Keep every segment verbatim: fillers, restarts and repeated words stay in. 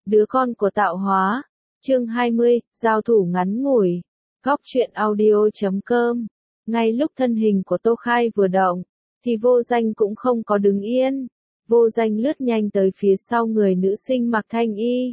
Đứa con của tạo hóa. Chương hai mươi, giao thủ ngắn ngủi. Góc truyện audio chấm com. Ngay lúc thân hình của Tô Khai vừa động, thì Vô Danh cũng không có đứng yên. Vô Danh lướt nhanh tới phía sau người nữ sinh mặc thanh y.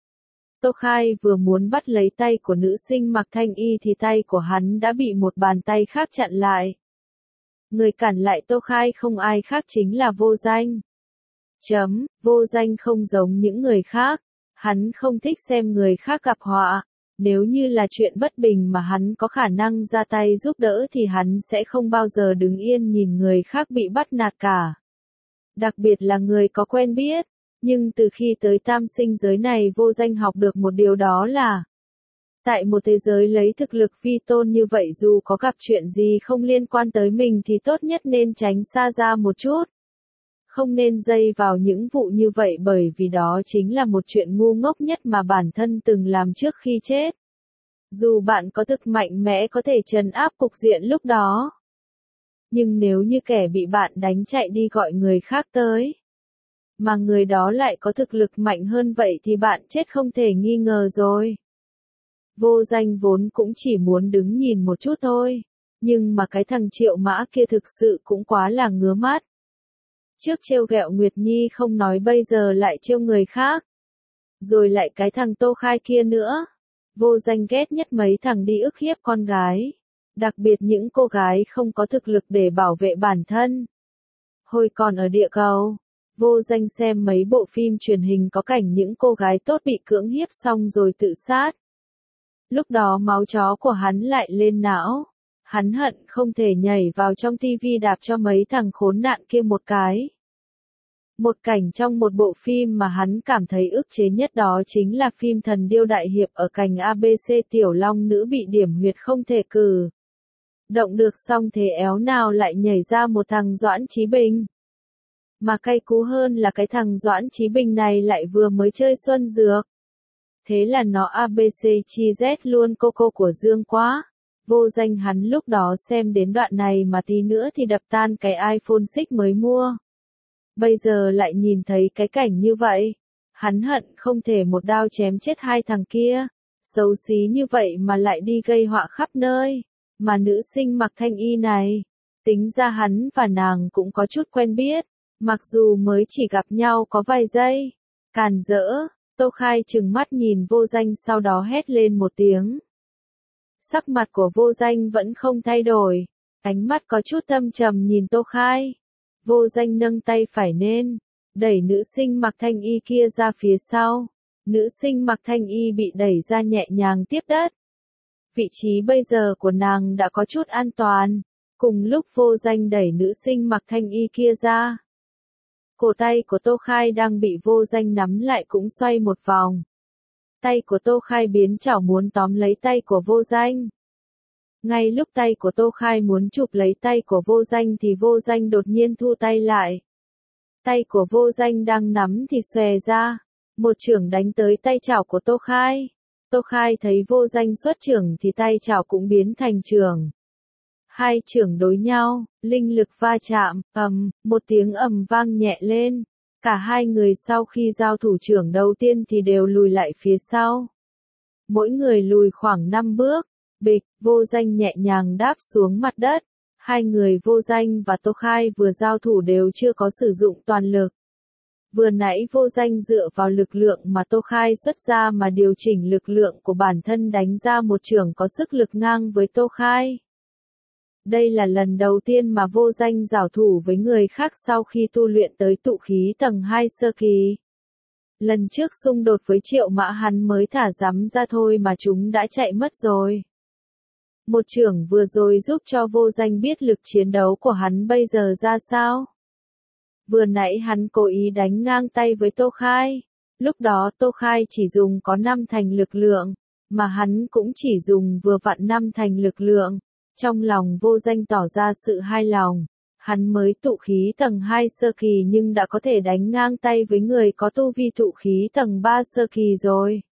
Tô Khai vừa muốn bắt lấy tay của nữ sinh mặc thanh y thì tay của hắn đã bị một bàn tay khác chặn lại. Người cản lại Tô Khai không ai khác chính là Vô Danh. Chấm, Vô Danh không giống những người khác. Hắn không thích xem người khác gặp họa. Nếu như là chuyện bất bình mà hắn có khả năng ra tay giúp đỡ thì hắn sẽ không bao giờ đứng yên nhìn người khác bị bắt nạt cả. Đặc biệt là người có quen biết. Nhưng từ khi tới tam sinh giới này Vô Danh học được một điều đó là tại một thế giới lấy thực lực vi tôn như vậy dù có gặp chuyện gì không liên quan tới mình thì tốt nhất nên tránh xa ra một chút. Không nên dây vào những vụ như vậy bởi vì đó chính là một chuyện ngu ngốc nhất mà bản thân từng làm trước khi chết. Dù bạn có thực mạnh mẽ có thể trấn áp cục diện lúc đó. Nhưng nếu như kẻ bị bạn đánh chạy đi gọi người khác tới, mà người đó lại có thực lực mạnh hơn vậy thì bạn chết không thể nghi ngờ rồi. Vô Danh vốn cũng chỉ muốn đứng nhìn một chút thôi. Nhưng mà cái thằng Triệu Mã kia thực sự cũng quá là ngứa mắt. Trước trêu ghẹo Nguyệt Nhi không nói bây giờ lại trêu người khác. Rồi lại cái thằng Tô Khai kia nữa. Vô Danh ghét nhất mấy thằng đi ức hiếp con gái. Đặc biệt những cô gái không có thực lực để bảo vệ bản thân. Hồi còn ở địa cầu, Vô Danh xem mấy bộ phim truyền hình có cảnh những cô gái tốt bị cưỡng hiếp xong rồi tự sát. Lúc đó máu chó của hắn lại lên não. Hắn hận không thể nhảy vào trong tivi đạp cho mấy thằng khốn nạn kia một cái. Một cảnh trong một bộ phim mà hắn cảm thấy ức chế nhất đó chính là phim Thần Điêu Đại Hiệp ở cảnh a bê xê tiểu long nữ bị điểm huyệt không thể cử động được xong thế éo nào lại nhảy ra một thằng Doãn Chí Bình. Mà cay cú hơn là cái thằng Doãn Chí Bình này lại vừa mới chơi xuân dược. Thế là nó a bê xê chi Z luôn cô cô của Dương quá. Vô Danh hắn lúc đó xem đến đoạn này mà tí nữa thì đập tan cái iPhone sáu mới mua. Bây giờ lại nhìn thấy cái cảnh như vậy. Hắn hận không thể một đao chém chết hai thằng kia. Xấu xí như vậy mà lại đi gây họa khắp nơi. Mà nữ sinh mặc thanh y này. Tính ra hắn và nàng cũng có chút quen biết. Mặc dù mới chỉ gặp nhau có vài giây. Càn rỡ, Tô Khai trừng mắt nhìn Vô Danh sau đó hét lên một tiếng. Sắc mặt của Vô Danh vẫn không thay đổi, ánh mắt có chút thâm trầm nhìn Tô Khai. Vô Danh nâng tay phải lên, đẩy nữ sinh mặc thanh y kia ra phía sau. Nữ sinh mặc thanh y bị đẩy ra nhẹ nhàng tiếp đất. Vị trí bây giờ của nàng đã có chút an toàn. Cùng lúc Vô Danh đẩy nữ sinh mặc thanh y kia ra, cổ tay của Tô Khai đang bị Vô Danh nắm lại cũng xoay một vòng. Tay của Tô Khai biến chảo muốn tóm lấy tay của Vô Danh. Ngay lúc tay của Tô Khai muốn chụp lấy tay của Vô Danh thì Vô Danh đột nhiên thu tay lại. Tay của Vô Danh đang nắm thì xòe ra. Một chưởng đánh tới tay chảo của Tô Khai. Tô Khai thấy Vô Danh xuất chưởng thì tay chảo cũng biến thành chưởng. Hai chưởng đối nhau, linh lực va chạm, ầm, một tiếng ầm vang nhẹ lên. Cả hai người sau khi giao thủ chưởng đầu tiên thì đều lùi lại phía sau. Mỗi người lùi khoảng năm bước, bịch, Vô Danh nhẹ nhàng đáp xuống mặt đất. Hai người Vô Danh và Tô Khai vừa giao thủ đều chưa có sử dụng toàn lực. Vừa nãy Vô Danh dựa vào lực lượng mà Tô Khai xuất ra mà điều chỉnh lực lượng của bản thân đánh ra một chưởng có sức lực ngang với Tô Khai. Đây là lần đầu tiên mà Vô Danh giao thủ với người khác sau khi tu luyện tới tụ khí tầng hai sơ kỳ. Lần trước xung đột với Triệu Mã hắn mới thả rắm ra thôi mà chúng đã chạy mất rồi. Một chưởng vừa rồi giúp cho Vô Danh biết lực chiến đấu của hắn bây giờ ra sao. Vừa nãy hắn cố ý đánh ngang tay với Tô Khai. Lúc đó Tô Khai chỉ dùng có năm thành lực lượng, mà hắn cũng chỉ dùng vừa vặn năm thành lực lượng. Trong lòng Vô Danh tỏ ra sự hài lòng, hắn mới tụ khí tầng hai sơ kỳ nhưng đã có thể đánh ngang tay với người có tu vi tụ khí tầng ba sơ kỳ rồi.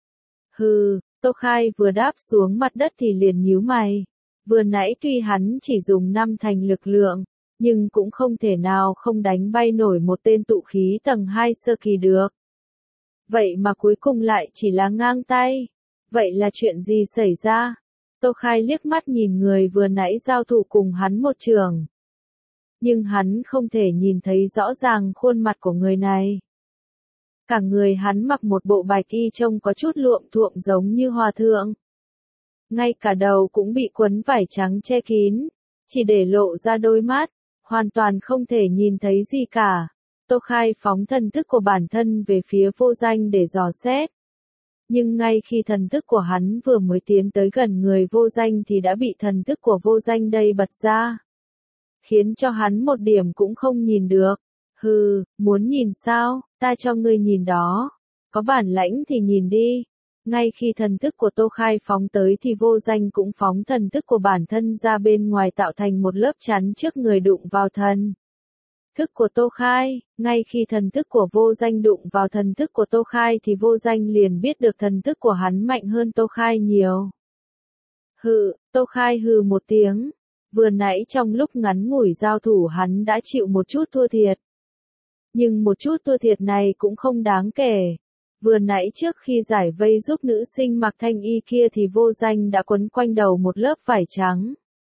Hừ, Tô Khai vừa đáp xuống mặt đất thì liền nhíu mày. Vừa nãy tuy hắn chỉ dùng năm thành lực lượng, nhưng cũng không thể nào không đánh bay nổi một tên tụ khí tầng hai sơ kỳ được. Vậy mà cuối cùng lại chỉ là ngang tay. Vậy là chuyện gì xảy ra? Tô Khai liếc mắt nhìn người vừa nãy giao thủ cùng hắn một trường. Nhưng hắn không thể nhìn thấy rõ ràng khuôn mặt của người này. Cả người hắn mặc một bộ bạch y trông có chút luộm thuộm giống như hòa thượng. Ngay cả đầu cũng bị quấn vải trắng che kín, chỉ để lộ ra đôi mắt, hoàn toàn không thể nhìn thấy gì cả. Tô Khai phóng thần thức của bản thân về phía Vô Danh để dò xét. Nhưng ngay khi thần thức của hắn vừa mới tiến tới gần người Vô Danh thì đã bị thần thức của Vô Danh đây bật ra. Khiến cho hắn một điểm cũng không nhìn được. Hừ, muốn nhìn sao, ta cho ngươi nhìn đó. Có bản lãnh thì nhìn đi. Ngay khi thần thức của Tô Khai phóng tới thì Vô Danh cũng phóng thần thức của bản thân ra bên ngoài tạo thành một lớp chắn trước người đụng vào thần thức của Tô Khai. Ngay khi thần thức của Vô Danh đụng vào thần thức của Tô Khai thì Vô Danh liền biết được thần thức của hắn mạnh hơn Tô Khai nhiều. Hừ, Tô Khai hừ một tiếng. Vừa nãy trong lúc ngắn ngủi giao thủ hắn đã chịu một chút thua thiệt. Nhưng một chút thua thiệt này cũng không đáng kể. Vừa nãy trước khi giải vây giúp nữ sinh mặc thanh y kia thì Vô Danh đã quấn quanh đầu một lớp vải trắng.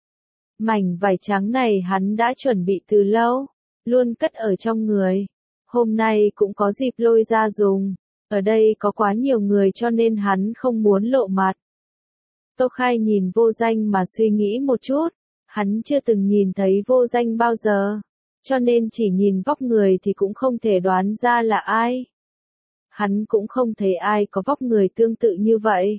Mảnh vải trắng này hắn đã chuẩn bị từ lâu, luôn cất ở trong người. Hôm nay cũng có dịp lôi ra dùng. Ở đây có quá nhiều người cho nên hắn không muốn lộ mặt. Tô Khai nhìn Vô Danh mà suy nghĩ một chút. Hắn chưa từng nhìn thấy Vô Danh bao giờ. Cho nên chỉ nhìn vóc người thì cũng không thể đoán ra là ai. Hắn cũng không thấy ai có vóc người tương tự như vậy.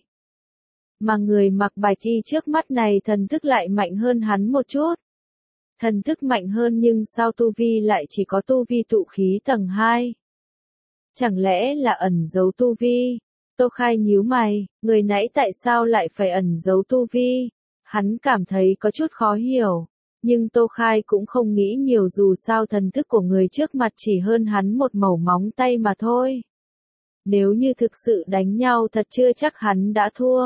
Mà người mặc bạch y trước mắt này thần thức lại mạnh hơn hắn một chút. Thần thức mạnh hơn nhưng sao tu vi lại chỉ có tu vi tụ khí tầng hai? Chẳng lẽ là ẩn giấu tu vi? Tô Khai nhíu mày, người nãy tại sao lại phải ẩn giấu tu vi? Hắn cảm thấy có chút khó hiểu. Nhưng Tô Khai cũng không nghĩ nhiều dù sao thần thức của người trước mặt chỉ hơn hắn một mẩu móng tay mà thôi. Nếu như thực sự đánh nhau thật chưa chắc hắn đã thua.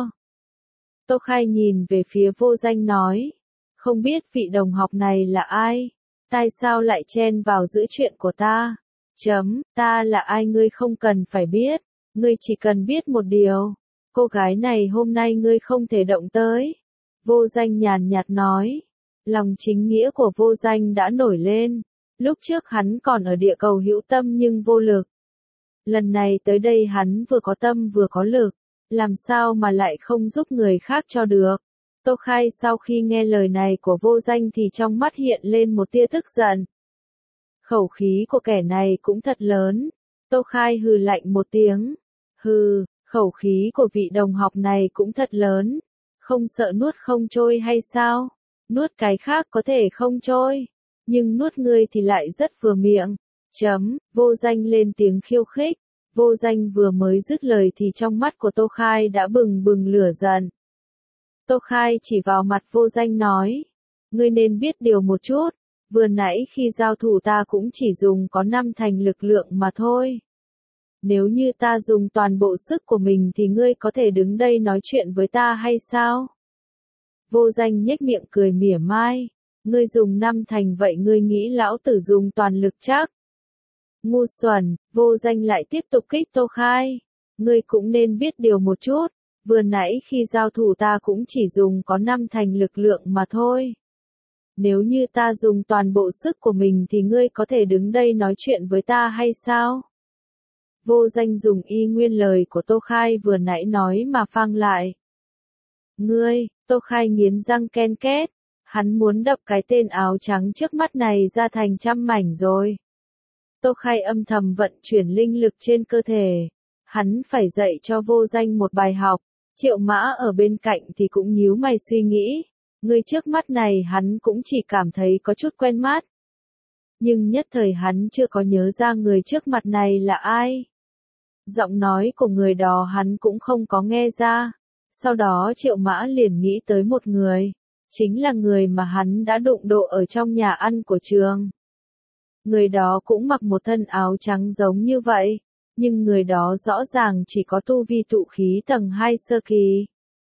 Tô Khai nhìn về phía Vô Danh nói. Không biết vị đồng học này là ai? Tại sao lại chen vào giữ chuyện của ta? Chấm, ta là ai ngươi không cần phải biết. Ngươi chỉ cần biết một điều. Cô gái này hôm nay ngươi không thể động tới. Vô Danh nhàn nhạt nói. Lòng chính nghĩa của Vô Danh đã nổi lên. Lúc trước hắn còn ở địa cầu hữu tâm nhưng vô lực. Lần này tới đây hắn vừa có tâm vừa có lực. Làm sao mà lại không giúp người khác cho được. Tô Khai sau khi nghe lời này của Vô Danh thì trong mắt hiện lên một tia tức giận. Khẩu khí của kẻ này cũng thật lớn. Tô Khai hừ lạnh một tiếng. Hừ, khẩu khí của vị đồng học này cũng thật lớn. Không sợ nuốt không trôi hay sao? Nuốt cái khác có thể không trôi. Nhưng nuốt ngươi thì lại rất vừa miệng. Chấm, Vô Danh lên tiếng khiêu khích. Vô Danh vừa mới dứt lời thì trong mắt của Tô Khai đã bừng bừng lửa giận. Tô Khai chỉ vào mặt Vô Danh nói. Ngươi nên biết điều một chút. Vừa nãy khi giao thủ ta cũng chỉ dùng có năm thành lực lượng mà thôi. Nếu như ta dùng toàn bộ sức của mình thì ngươi có thể đứng đây nói chuyện với ta hay sao? Vô Danh nhếch miệng cười mỉa mai. Ngươi dùng năm thành vậy ngươi nghĩ lão tử dùng toàn lực chắc? Ngu xuẩn, Vô Danh lại tiếp tục kích Tô Khai. Ngươi cũng nên biết điều một chút. Vừa nãy khi giao thủ ta cũng chỉ dùng có năm thành lực lượng mà thôi. Nếu như ta dùng toàn bộ sức của mình thì ngươi có thể đứng đây nói chuyện với ta hay sao? Vô Danh dùng y nguyên lời của Tô Khai vừa nãy nói mà phang lại. Ngươi, Tô Khai nghiến răng ken két. Hắn muốn đập cái tên áo trắng trước mắt này ra thành trăm mảnh rồi. Tô Khai âm thầm vận chuyển linh lực trên cơ thể. Hắn phải dạy cho Vô Danh một bài học. Triệu Mã ở bên cạnh thì cũng nhíu mày suy nghĩ. Người trước mắt này hắn cũng chỉ cảm thấy có chút quen mắt. Nhưng nhất thời hắn chưa có nhớ ra người trước mặt này là ai. Giọng nói của người đó hắn cũng không có nghe ra. Sau đó Triệu Mã liền nghĩ tới một người. Chính là người mà hắn đã đụng độ ở trong nhà ăn của trường. Người đó cũng mặc một thân áo trắng giống như vậy. Nhưng người đó rõ ràng chỉ có tu vi tụ khí tầng hai sơ kỳ.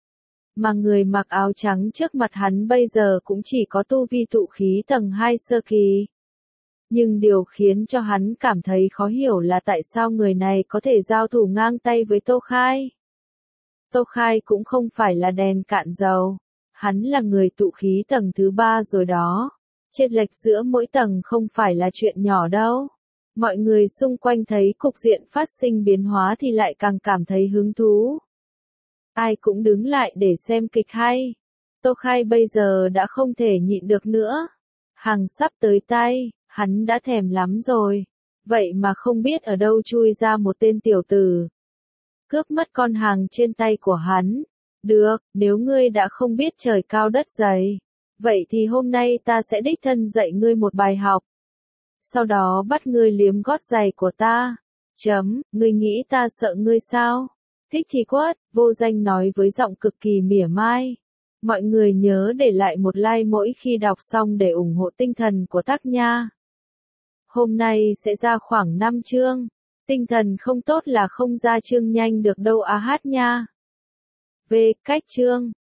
Mà người mặc áo trắng trước mặt hắn bây giờ cũng chỉ có tu vi tụ khí tầng hai sơ kỳ. Nhưng điều khiến cho hắn cảm thấy khó hiểu là tại sao người này có thể giao thủ ngang tay với Tô Khai. Tô Khai cũng không phải là đèn cạn dầu. Hắn là người tụ khí tầng thứ ba rồi đó. Chênh lệch giữa mỗi tầng không phải là chuyện nhỏ đâu. Mọi người xung quanh thấy cục diện phát sinh biến hóa thì lại càng cảm thấy hứng thú. Ai cũng đứng lại để xem kịch hay. Tô Khai bây giờ đã không thể nhịn được nữa. Hàng sắp tới tay, hắn đã thèm lắm rồi. Vậy mà không biết ở đâu chui ra một tên tiểu tử. Cướp mất con hàng trên tay của hắn. Được, nếu ngươi đã không biết trời cao đất dày. Vậy thì hôm nay ta sẽ đích thân dạy ngươi một bài học. Sau đó bắt ngươi liếm gót giày của ta. Chấm, ngươi nghĩ ta sợ ngươi sao? Thích thì quất, Vô Danh nói với giọng cực kỳ mỉa mai. Mọi người nhớ để lại một like mỗi khi đọc xong để ủng hộ tinh thần của tác nha. Hôm nay sẽ ra khoảng năm chương. Tinh thần không tốt là không ra chương nhanh được đâu á hát nha. V. Cách chương